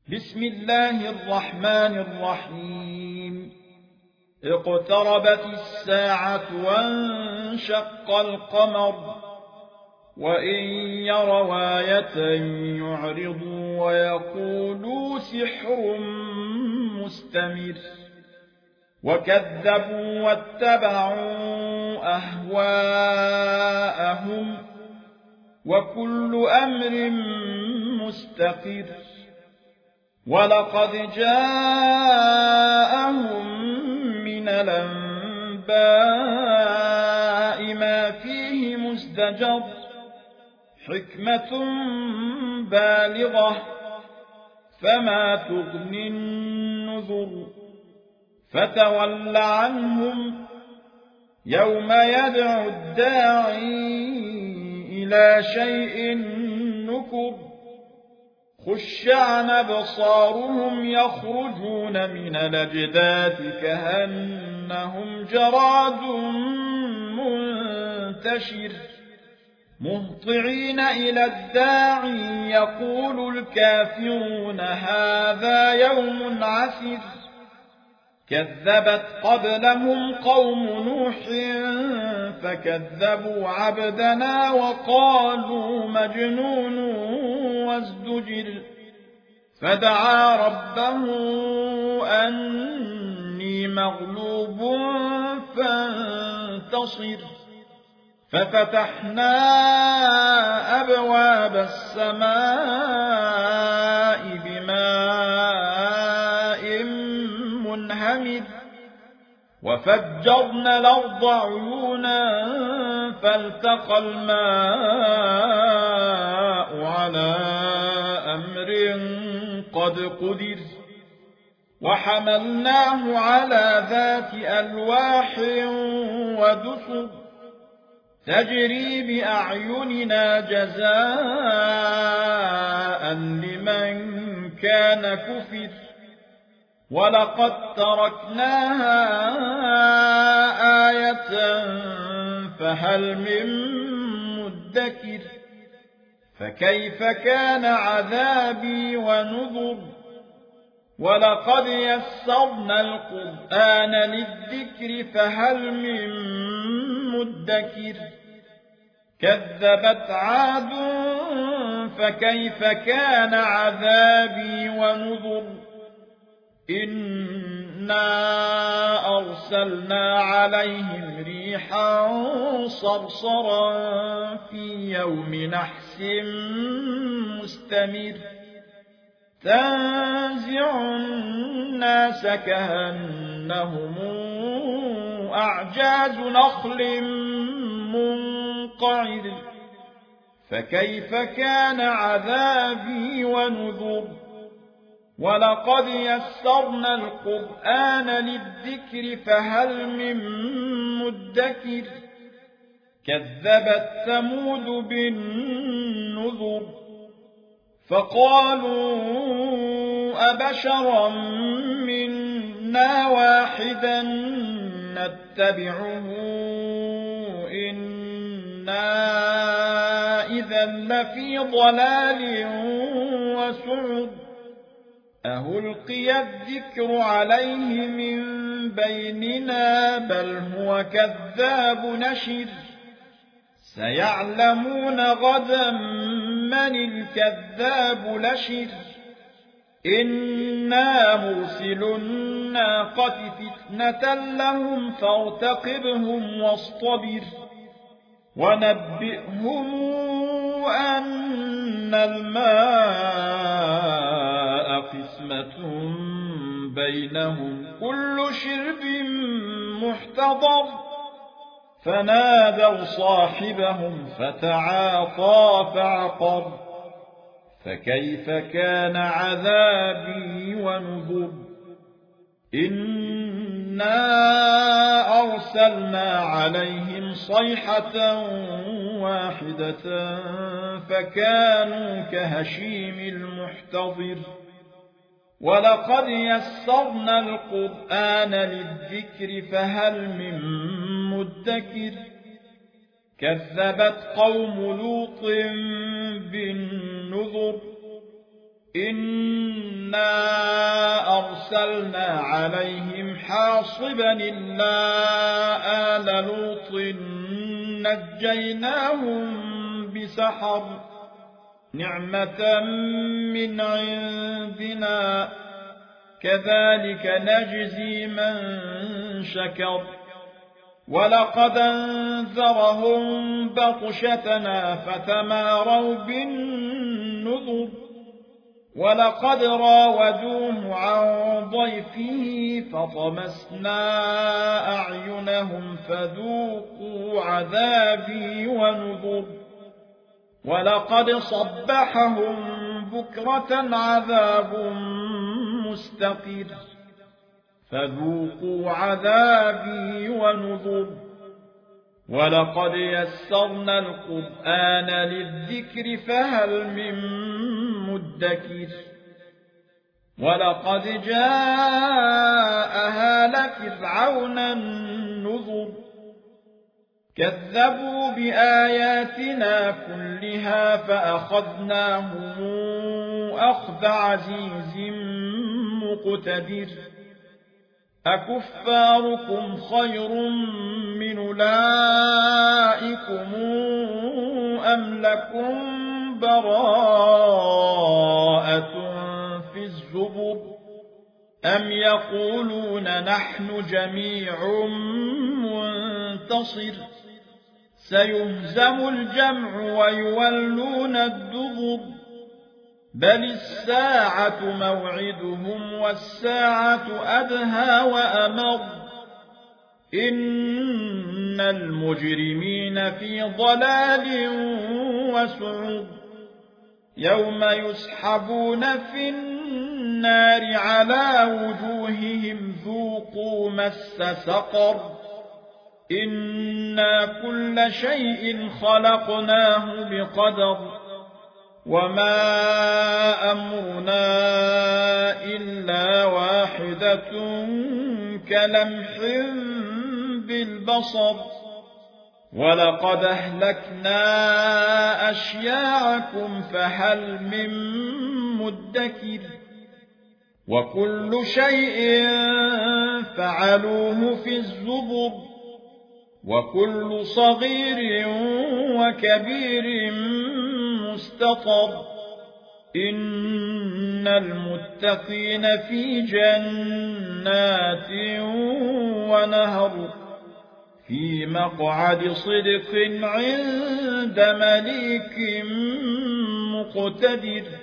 بسم الله الرحمن الرحيم. اقتربت الساعة وانشق القمر وإن يروا آية يعرضوا ويقولوا سحر مستمر وكذبوا واتبعوا أهواءهم وكل أمر مستقر. ولقد جاءهم من الأنباء ما فيه مزدجر حكمة بالغة فما تغني النذر. فتول عنهم يوم يدعو الداعي إلى شيء نكر. خش عن أبصارهم يخرجون من الأجداث كأنهم جراد منتشر مهطعين إلى الداعي يقول الكافرون هذا يوم عسر. كذبت قبلهم قوم نوح فكذبوا عبدنا وقالوا مجنون وازدجر. فدعا ربه أني مغلوب فانتصر. ففتحنا أبواب السماء بماء منهمر وفجرنا الأرض عيونا فالتقى الماء على أمر قد قدر. وحملناه على ذات ألواح ودسر تجري بأعيننا جزاء لمن كان كفر. ولقد تركناها آية فهل من مدكر. فكيف كان عذابي ونذر. ولقد يسرنا القرآن للذكر فهل من مدكر. كذبت عاد فكيف كان عذابي ونذر. إنا أرسلنا عليهم ريحا صرصرا في يوم نحس مستمر تنزع الناس كأنهم أعجاز نخل منقعر. فكيف كان عذابي ونذر. ولقد يسرنا القرآن للذكر فهل من مدكر. كذبت ثمود بالنذر فقالوا أبشرا منا واحدا نتبعه إنا إذا لفي ضلال وسعر. أهلقي الذكر عليه من بيننا بل هو كذاب نشر. سيعلمون غدا من الكذاب لشر. إنا مرسل الناقة فتنة لهم فارتقبهم واصطبر. ونبئهم أن الماء قسمة بينهم كل شرب محتضر. فنادوا صاحبهم فتعاطى فعقر. فكيف كان عذابي ونذر. إنا أرسلنا عليهم صيحة واحدة فكانوا كهشيم المحتضر. ولقد يسرنا القرآن للذكر فهل من مدكر. كذبت قوم لوط بالنذر إنا أرسلنا عليهم حاصبا إلا آل لوط نجيناهم بسحر نعمة من عندنا كذلك نجزي من شكر ولقد أنذرهم بطشتنا فتماروا بالنذر ولقد راودوه عن ضيفه فطمسنا أعينهم فذوقوا عذابي ونذر ولقد صبحهم بكرة عذاب مستقر فذوقوا عذابي ونذر ولقد يسرنا القرآن للذكر فهل من مدكر ولقد جاء آل فرعون النذر كذبوا بآياتنا كلها فأخذناهم أخذ عزيز مقتدر أكفاركم خير من أولئكم أم لكم براءة في الزبر أم يقولون نحن جميع منتصر سيهزم الجمع ويولون الدبر بل الساعة موعدهم والساعة أدهى وأمر إن المجرمين في ضلال وسعر يوم يسحبون في النار على وجوههم ذوقوا مس سقر إنا كل شيء خلقناه بقدر وما أمرنا إلا واحدة كلمح بالبصر ولقد أهلكنا أشياعكم فهل من مدكر وكل شيء فعلوه في الزبر وكل صغير وكبير مستطر إن المتقين في جنات ونهر في مقعد صدق عند مليك مقتدر